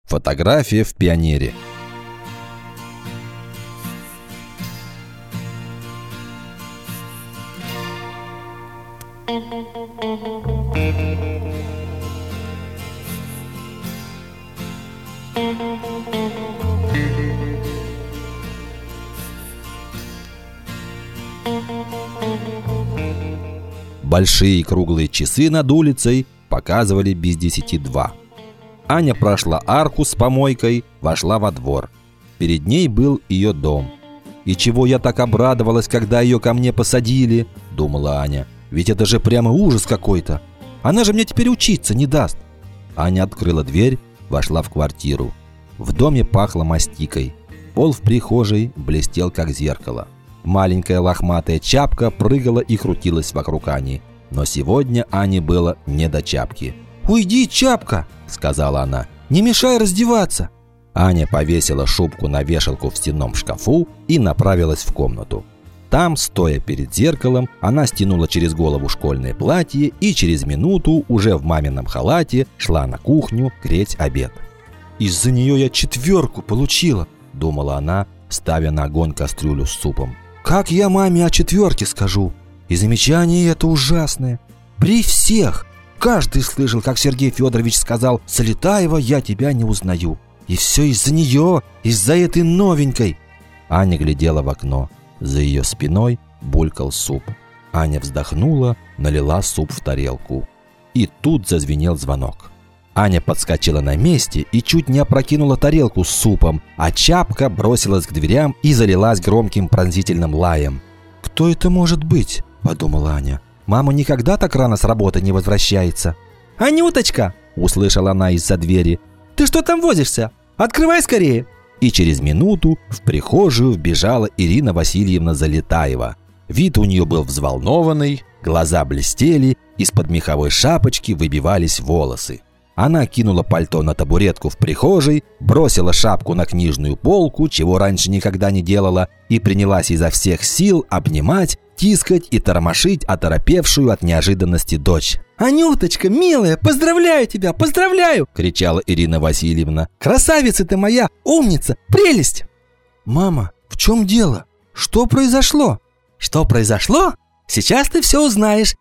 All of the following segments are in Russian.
Фотография в Пионере. Большие круглые часы над улицей показывали без 10:02. Аня прошла арку с помойкой, вошла во двор. Перед ней был ее дом. «И чего я так обрадовалась, когда ее ко мне посадили?» – думала Аня. «Ведь это же прямо ужас какой-то. Она же мне теперь учиться не даст». Аня открыла дверь, вошла в квартиру. В доме пахло мастикой. Пол в прихожей блестел, как зеркало. Маленькая лохматая чапка прыгала и крутилась вокруг Ани. Но сегодня Ане было не до чапки. «Уйди, чапка!» – сказала она. «Не мешай раздеваться!» Аня повесила шубку на вешалку в стенном шкафу и направилась в комнату. Там, стоя перед зеркалом, она стянула через голову школьное платье и через минуту, уже в мамином халате, шла на кухню греть обед. «Из-за нее я 4 получила!» – думала она, ставя на огонь кастрюлю с супом. «Как я маме о 4 скажу? И замечание это ужасное. При всех! Каждый слышал, как Сергей Федорович сказал: «Залетаева, я тебя не узнаю». И все из-за нее, из-за этой новенькой». Аня глядела в окно. За ее спиной булькал суп. Аня вздохнула, налила суп в тарелку. И тут зазвенел звонок. Аня подскочила на месте и чуть не опрокинула тарелку с супом, а чапка бросилась к дверям и залилась громким пронзительным лаем. «Кто это может быть?» – подумала Аня. «Мама никогда так рано с работы не возвращается». «Анюточка!» – услышала она из-за двери. «Ты что там возишься? Открывай скорее!» И через минуту в прихожую вбежала Ирина Васильевна Залетаева. Вид у нее был взволнованный, глаза блестели, из-под меховой шапочки выбивались волосы. Она кинула пальто на табуретку в прихожей, бросила шапку на книжную полку, чего раньше никогда не делала, и принялась изо всех сил обнимать, тискать и тормошить оторопевшую от неожиданности дочь. «Анюточка, милая, поздравляю тебя, поздравляю!» – кричала Ирина Васильевна. «Красавица ты моя, умница, прелесть!» «Мама, в чем дело? Что произошло?» «Что произошло? Сейчас ты все узнаешь.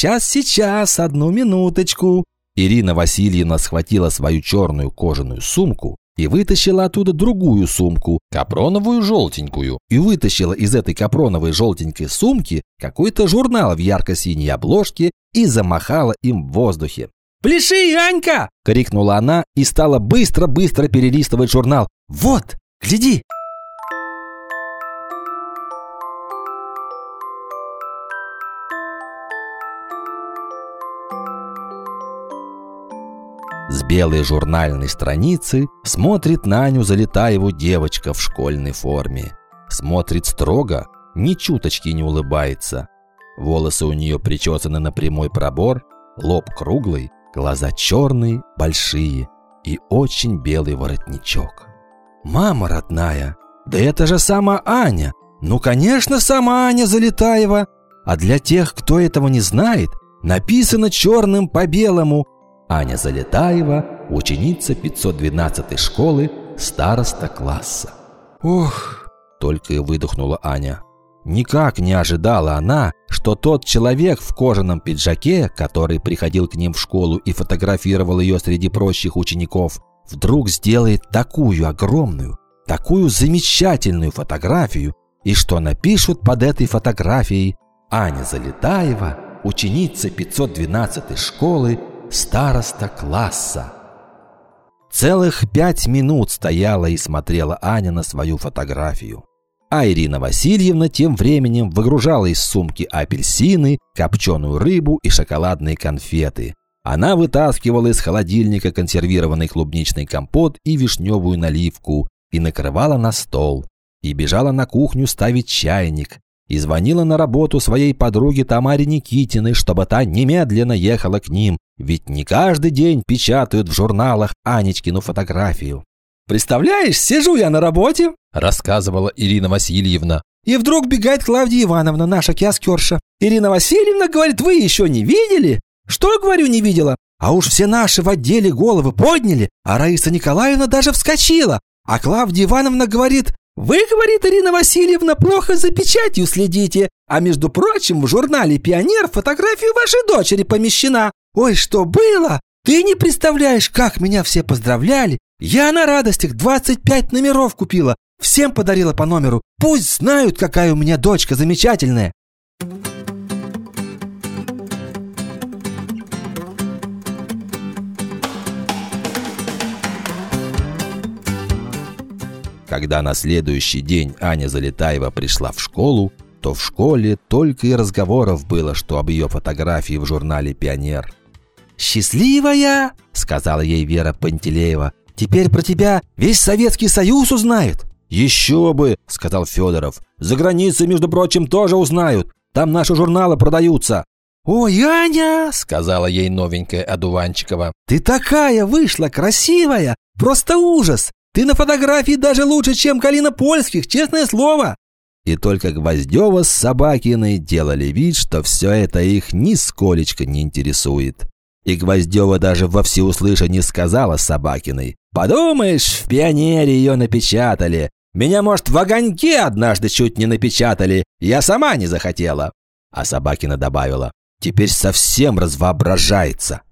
Сейчас, одну минуточку». Ирина Васильевна схватила свою черную кожаную сумку и вытащила оттуда другую сумку, капроновую желтенькую, и вытащила из этой капроновой желтенькой сумки какой-то журнал в ярко-синей обложке и замахала им в воздухе. «Пляши, Анька!» – крикнула она и стала быстро-быстро перелистывать журнал. «Вот, гляди!» С белой журнальной страницы смотрит на Аню Залетаеву девочка в школьной форме. Смотрит строго, ни чуточки не улыбается. Волосы у нее причесаны на прямой пробор, лоб круглый, глаза черные, большие и очень белый воротничок. «Мама родная, да это же сама Аня! Ну, конечно, сама Аня Залетаева! А для тех, кто этого не знает, написано черным по белому: Аня Залетаева, ученица 512-й школы, староста класса». «Ох!» – только и выдохнула Аня. Никак не ожидала она, что тот человек в кожаном пиджаке, который приходил к ним в школу и фотографировал ее среди прочих учеников, вдруг сделает такую огромную, такую замечательную фотографию, и что напишут под этой фотографией: «Аня Залетаева, ученица 512-й школы, староста класса». Целых 5 минут стояла и смотрела Аня на свою фотографию. А Ирина Васильевна тем временем выгружала из сумки апельсины, копченую рыбу и шоколадные конфеты. Она вытаскивала из холодильника консервированный клубничный компот и вишневую наливку и накрывала на стол. И бежала на кухню ставить чайник. И звонила на работу своей подруге Тамаре Никитиной, чтобы та немедленно ехала к ним, ведь не каждый день печатают в журналах Анечкину фотографию. «Представляешь, сижу я на работе», – рассказывала Ирина Васильевна, и вдруг бегает Клавдия Ивановна, наша киоскерша. «Ирина Васильевна, говорит, вы еще не видели?» «Что, говорю, не видела?» А уж все наши в отделе головы подняли, а Раиса Николаевна даже вскочила. А Клавдия Ивановна говорит: «Вы, — говорит Ирина Васильевна, — плохо за печатью следите. А между прочим, в журнале «Пионер» фотография вашей дочери помещена. Ой, что было! Ты не представляешь, как меня все поздравляли. Я на радостях 25 номеров купила. Всем подарила по номеру. Пусть знают, какая у меня дочка замечательная». Когда на следующий день Аня Залетаева пришла в школу, то в школе только и разговоров было, что об ее фотографии в журнале «Пионер». «Счастливая!» – сказала ей Вера Пантелеева. «Теперь про тебя весь Советский Союз узнает». «Еще бы!» – сказал Федоров. «За границей, между прочим, тоже узнают. Там наши журналы продаются». «Ой, Аня!» – сказала ей новенькая Одуванчикова. «Ты такая вышла красивая! Просто ужас! Ты на фотографии даже лучше, чем Галина Польских, честное слово!» И только Гвоздева с Собакиной делали вид, что все это их нисколечко не интересует. И Гвоздева даже во всеуслышание сказала Собакиной: «Подумаешь, в «Пионере» ее напечатали. Меня, может, в «Огоньке» однажды чуть не напечатали. Я сама не захотела». А Собакина добавила: «Теперь совсем развоображается».